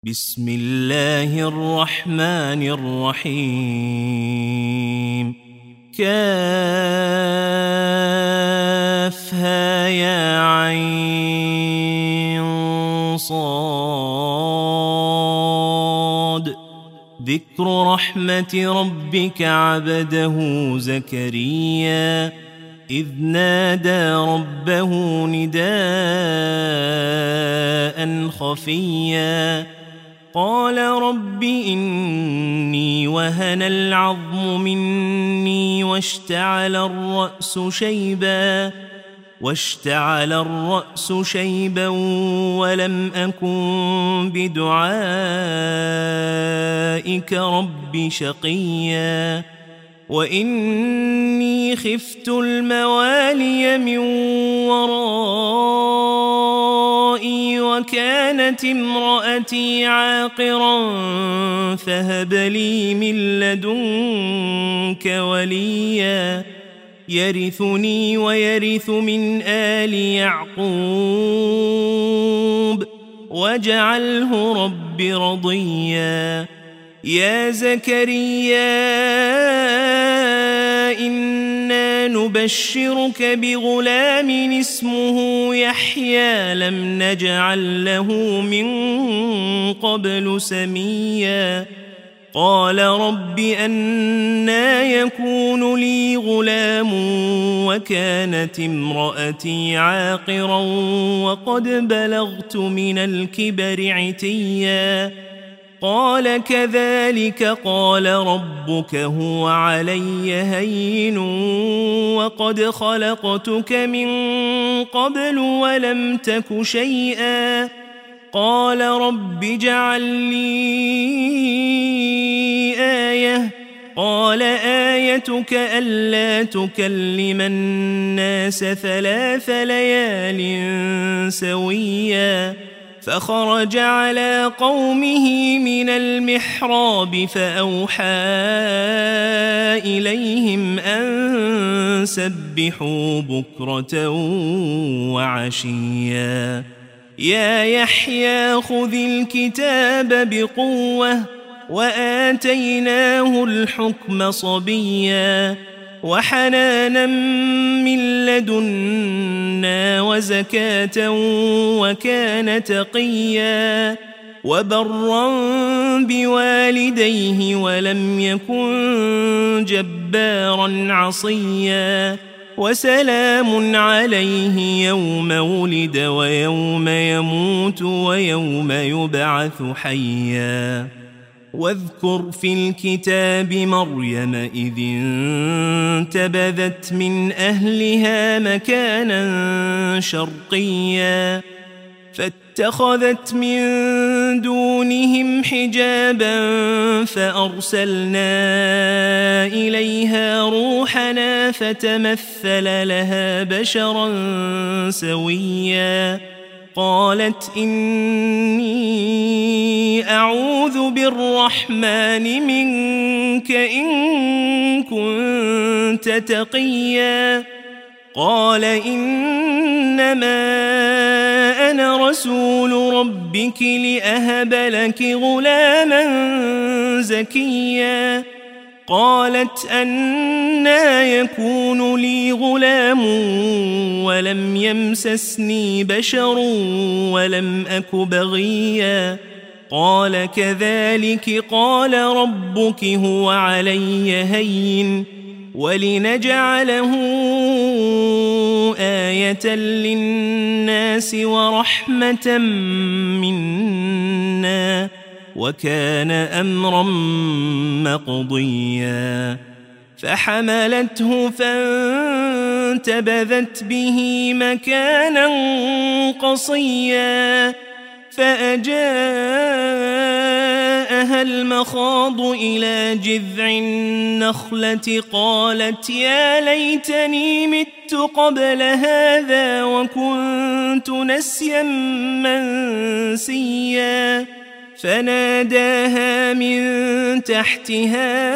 بسم الله الرحمن الرحيم. كافها يا عين صاد. ذكر رحمة ربك عبده زكريا إذ نادى ربه نداء خفيا قال رب إني وهن العظم مني واشتعل الرأس شيبا ولم أكن بدعائك رب شقيا وإني خفت الموالي من ورائي وكانت امرأتي عاقرا فهب لي من لدنك وليا يرثني ويرث من آل يعقوب واجعله رب رضيا. يا زكريا إنا نبشرك بغلام اسمه يحيى لم نجعل له من قبل سميا قال رب أنى يكون لي غلام وكانت امرأتي عاقرا وقد بلغت من الكبر عتيا قال كذلك قال ربك هو علي هين وقد خلقتك من قبل ولم تك شيئا قال رب اجعل لي آية قال آيتك ألا تكلم الناس 3 ليال سويا فخرج على قومه من المحراب فأوحى إليهم أن سبحوا بكرة وعشيا. يا يحيى خذ الكتاب بقوة وآتيناه الحكم صبيا وحنانا من لدنا وزكاة وكان تقيا وبرا بوالديه ولم يكن جبارا عصيا وسلام عليه يوم ولد ويوم يموت ويوم يبعث حيا. واذكر في الكتاب مريم إذ انتبذت من أهلها مكانا شرقيا فاتخذت من دونهم حجابا فأرسلنا إليها روحنا فتمثل لها بشرا سويا قالت إني أعوذ بالرحمن منك إن كنت تقيا قال إنما أنا رسول ربك لأهب لك غلاما زكيا قالت أنى يكون لي غلام ولم يمسسني بشر ولم أك بغيا قال كذلك قال ربك هو علي هين ولنجعله آية للناس ورحمة منا وكان أمرا مقضيا فحملته فانتبذت به مكانا قصيا فأجاءها المخاض إلى جذع النخلة قالت يا ليتني مت قبل هذا وكنت نسيا منسيا فناداها من تحتها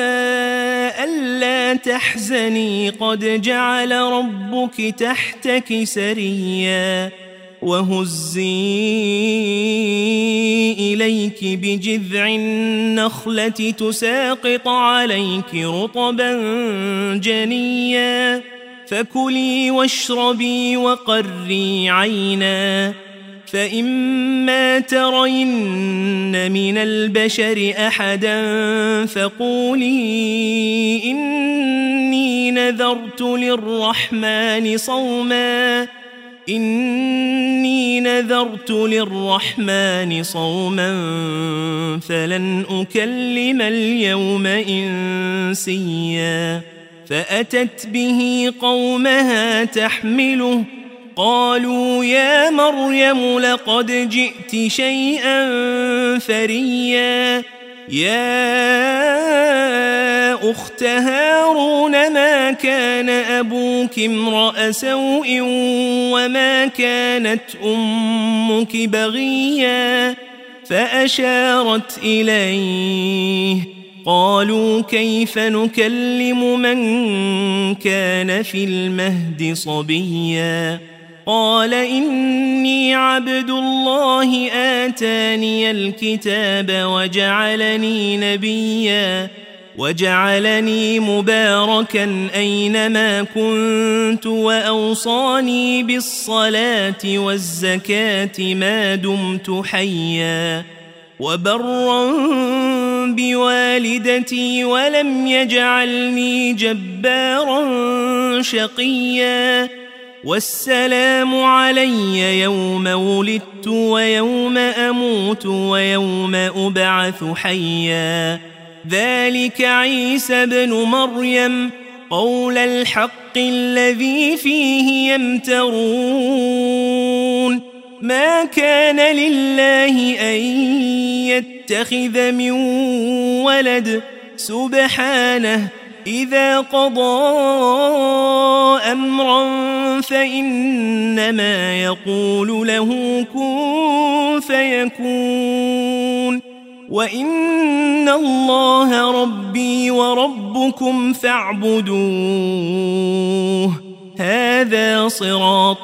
ألا تحزني قد جعل ربك تحتك سريا وهزي إليك بجذع النخلة تساقط عليك رطبا جنيا فكلي واشربي وقري عينا فإما ترين من البشر أحدا فقولي إني نذرت للرحمن صوما فلن أكلم اليوم إنسيا فأتت به قومها تحمله قالوا يا مريم لقد جئت شيئا فريا يا أخت هارون ما كان أبوك امرأ سوء وما كانت أمك بغيا فأشارت إليه قالوا كيف نكلم من كان في المهد صبيا قال إني عبد الله آتاني الكتاب وجعلني نبيا وجعلني مباركا أينما كنت وأوصاني بالصلاة والزكاة ما دمت حيا وبرا بوالدتي ولم يجعلني جبارا شقيا والسلام علي يوم ولدت ويوم أموت ويوم أبعث حيا ذلك عيسى بن مريم قول الحق الذي فيه يمترون ما كان لله أن يتخذ من ولد سبحانه إذا قضى أمرا فإنما يقول له كن فيكون وإن الله ربي وربكم فاعبدوه هذا صراط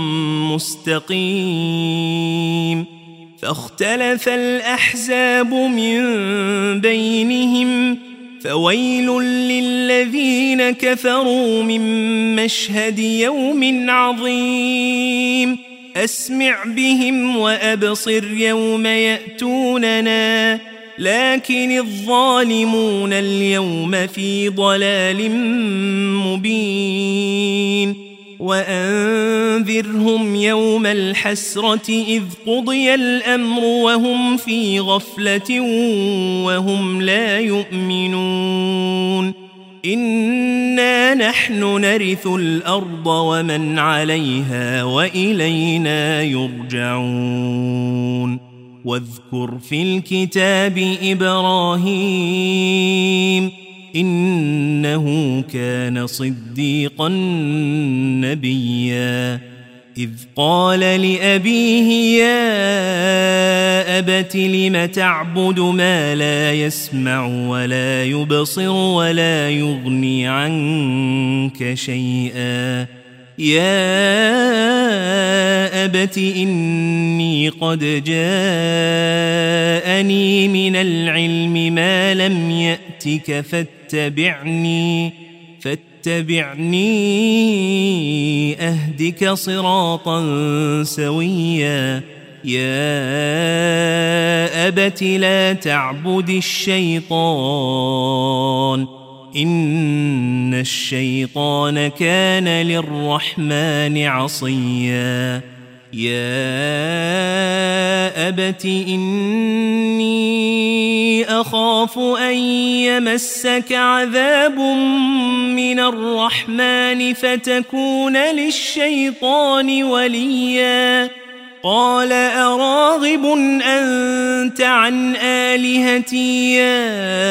مستقيم فاختلف الأحزاب من بينهم فويل للذين كفروا من مشهد يوم عظيم أسمع بهم وأبصر يوم يأتوننا لكن الظالمون اليوم في ضلال مبين وأنذرهم يوم الحسرة إذ قضي الأمر وهم في غفلة وهم لا يؤمنون إنا نحن نرث الأرض ومن عليها وإلينا يرجعون واذكر في الكتاب إبراهيم إنه كان صديقا نبيا إذ قال لأبيه يا أبت لم تعبد ما لا يسمع ولا يبصر ولا يغني عنك شيئا يا أبت إني قد جاءني من العلم ما لم يأتك فاتبعني أهدك صراطا سويا يا أبت لا تعبد الشيطان إن الشيطان كان للرحمن عصيا يا أبت إني أخاف أن يمسك عذاب من الرحمن فتكون للشيطان وليا قال أراغب أنت عن آلهتي يا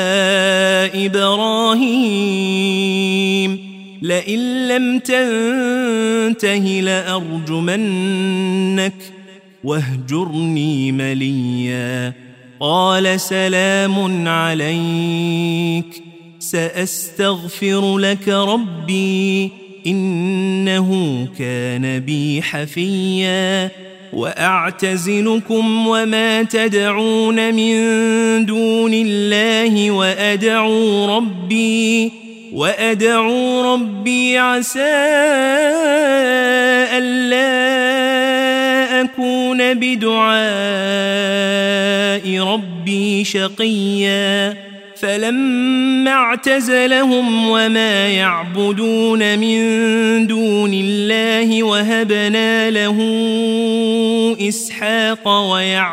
إبراهيم لئن لم تنته لأرجمنك واهجرني مليا قال سلام عليك سأستغفر لك ربي إنه كان بي حفيا وأعتزلكم وما تدعون من دون الله وأدعو ربي عسى ألا أكون بدعاء ربي شقيا فلما اعتزلهم وما يعبدون من دون الله وهبنا له إسحاق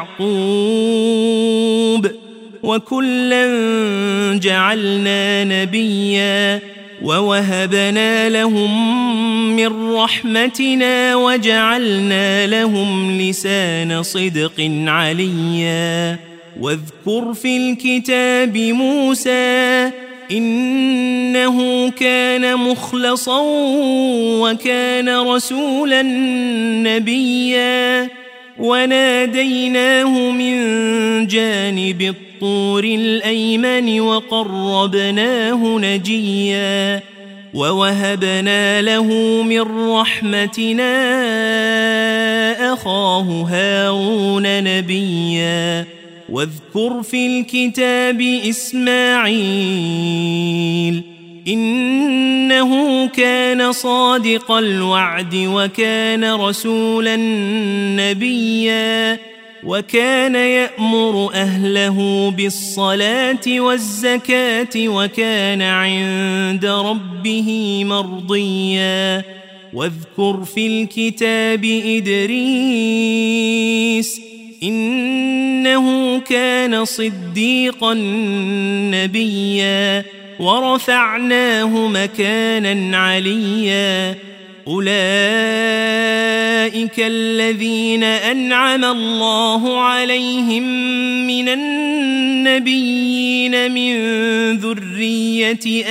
ويعقوب وكلا جعلنا نبيا ووهبنا لهم من رحمتنا وجعلنا لهم لسان صدق عليا واذكر في الكتاب موسى إنه كان مخلصا وكان رسولا نبيا وناديناه من جانب الطور الأيمن وقربناه نجيا ووهبنا له من رحمتنا أخاه هارون نبيا واذكر في الكتاب إسماعيل إنه كان صادق الوعد وكان رسولا نبيا وكان يأمر أهله بالصلاة والزكاة وكان عند ربه مرضيا واذكر في الكتاب إدريس إنه كان صديقا نبيا ورفعناه مكانا عليا أولئك الذين أنعم الله عليهم من النبيين من ذرية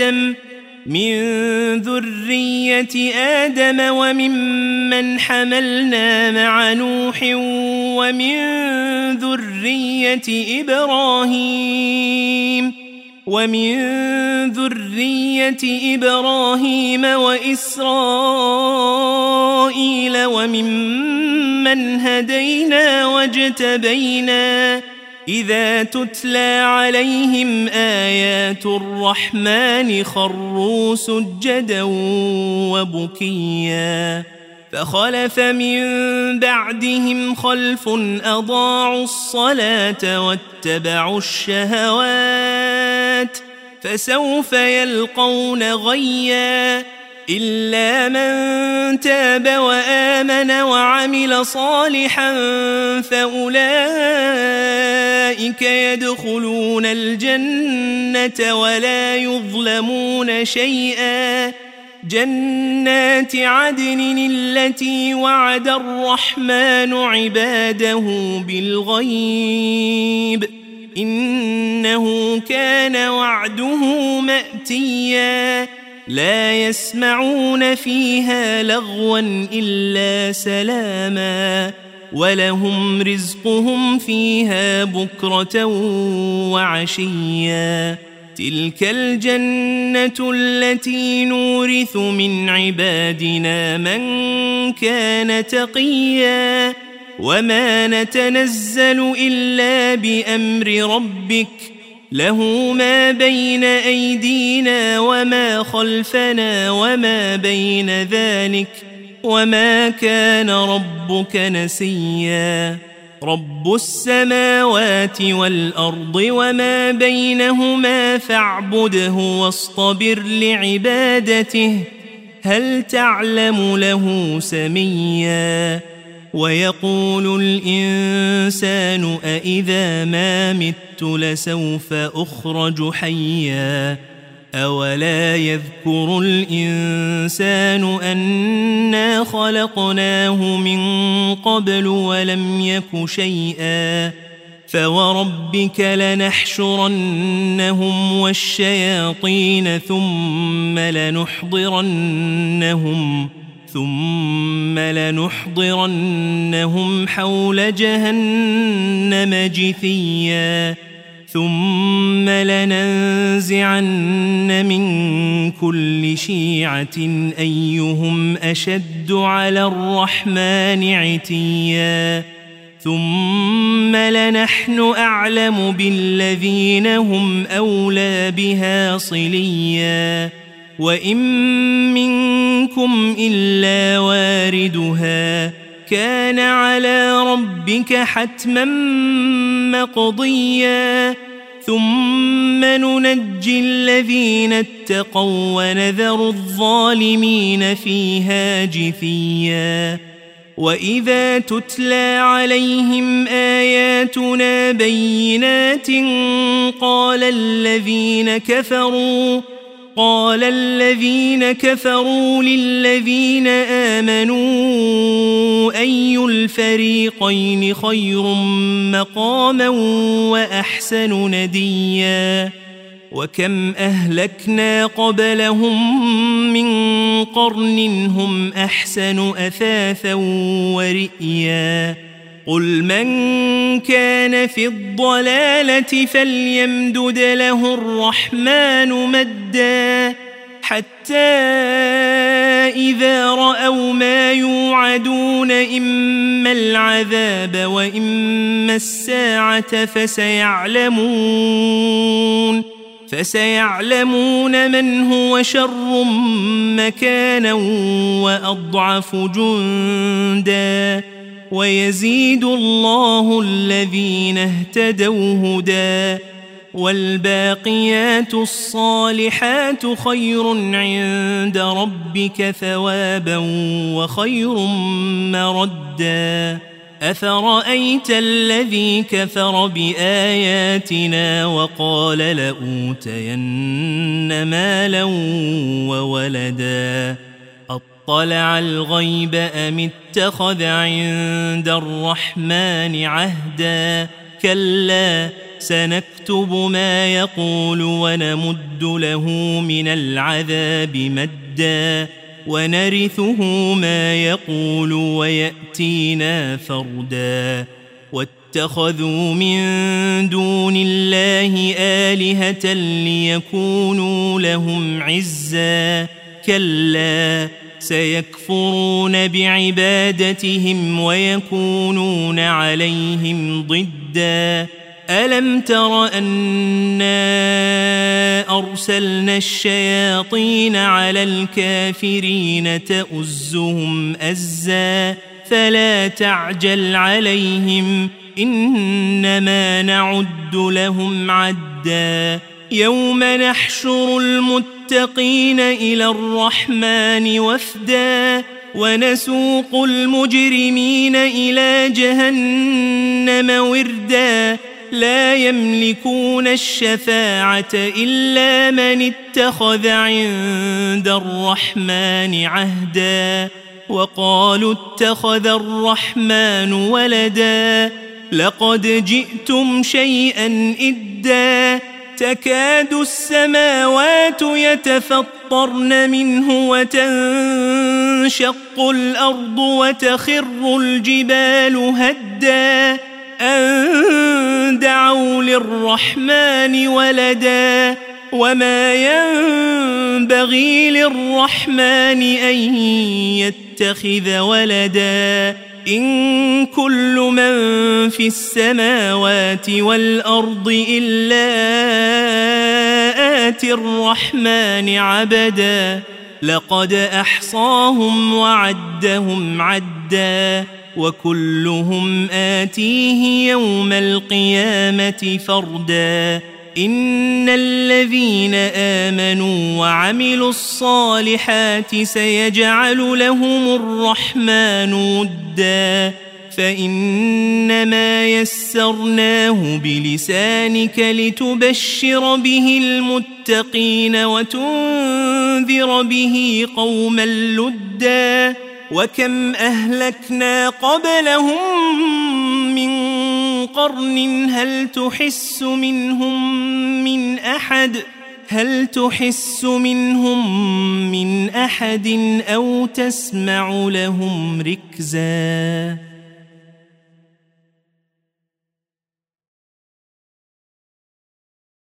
آدم وممن حملنا مع نوح ومن ذرية إبراهيم وإسرائيل وممن هدينا واجتبينا إذا تتلى عليهم آيات الرحمن خروا سجدا وبكيا فخلف من بعدهم خلف أضاعوا الصلاة واتبعوا الشهوات فسوف يلقون غيا إلا من تاب وآمن وعمل صالحا فأولئك يدخلون الجنة ولا يظلمون شيئا جنات عدن التي وعد الرحمن عباده بالغيب إنه كان وعده مأتيا لا يسمعون فيها لغوا إلا سلاما ولهم رزقهم فيها بكرة وعشيا تلك الجنة التي نورث من عبادنا من كان تقيا وما نتنزل إلا بأمر ربك له ما بين أيدينا وما خلفنا وما بين ذلك وما كان ربك نسيا رب السماوات والأرض وما بينهما فاعبده واصطبر لعبادته هل تعلم له سميا ويقول الإنسان أإذا ما مت لسوف أخرج حيا أولا يذكر الإنسان أنا خلقناه من قبل ولم يك شيئا فوربك لنحشرنهم والشياطين ثم لنحضرنهم حول جهنم جثيا ثم لننزعن من كل شيعة أيهم أشد على الرحمن عتيا ثم لنحن أعلم بالذين هم أولى بها صليا وإن منكم إلا واردها كان على ربك حتما مقضيا ثم ننجي الذين اتقوا ونذر الظالمين فيها جثيا وإذا تتلى عليهم آياتنا بينات قال الذين كفروا للذين آمنوا أي الفريقين خير مقاما وأحسن نديا وكم أهلكنا قبلهم من قرن هم أحسن أثاثا ورئيا قل من كان في الضلالة فليمدد له الرحمن مدا حتى إذا رأوا ما يوعدون إما العذاب وإما الساعة فسيعلمون من هو شر مكانا وأضعف جندا ويزيد الله الذين اهتدوا هدى والباقيات الصالحات خير عند ربك ثوابا وخير مردا أفرأيت الذي كفر بآياتنا وقال لأوتين مالا وولدا أطلع الغيب أم اتخذ عند الرحمن عهدا كلا سنكتب ما يقول ونمد له من العذاب مدا ونرثه ما يقول ويأتينا فردا واتخذوا من دون الله آلهة ليكونوا لهم عزا كلا سيكفرون بعبادتهم ويكونون عليهم ضدا ألم تر أنا أرسلنا الشياطين على الكافرين تؤزهم أزا فلا تعجل عليهم إنما نعد لهم عدا يوم نحشر المتقين إلى الرحمن وفدا ونسوق المجرمين إلى جهنم وردا لا يملكون الشفاعة إلا من اتخذ عند الرحمن عهدا وقالوا اتخذ الرحمن ولدا لقد جئتم شيئا إدا تكاد السماوات يتفطرن منه وتنشق الأرض وتخر الجبال هدا أن دعوا للرحمن ولدا وما ينبغي للرحمن أن يتخذ ولدا إن كل من في السماوات والأرض إلا آتي الرحمن عبدا لقد أحصاهم وعدهم عدا وكلهم آتيه يوم القيامة فردا إن الذين آمنوا وعملوا الصالحات سيجعل لهم الرحمن ودا فإنما يسرناه بلسانك لتبشر به المتقين وتنذر به قوما لدا وكم أهلكنا قبلهم من قرن هل تحس منهم من أحد أو تسمع لهم ركزا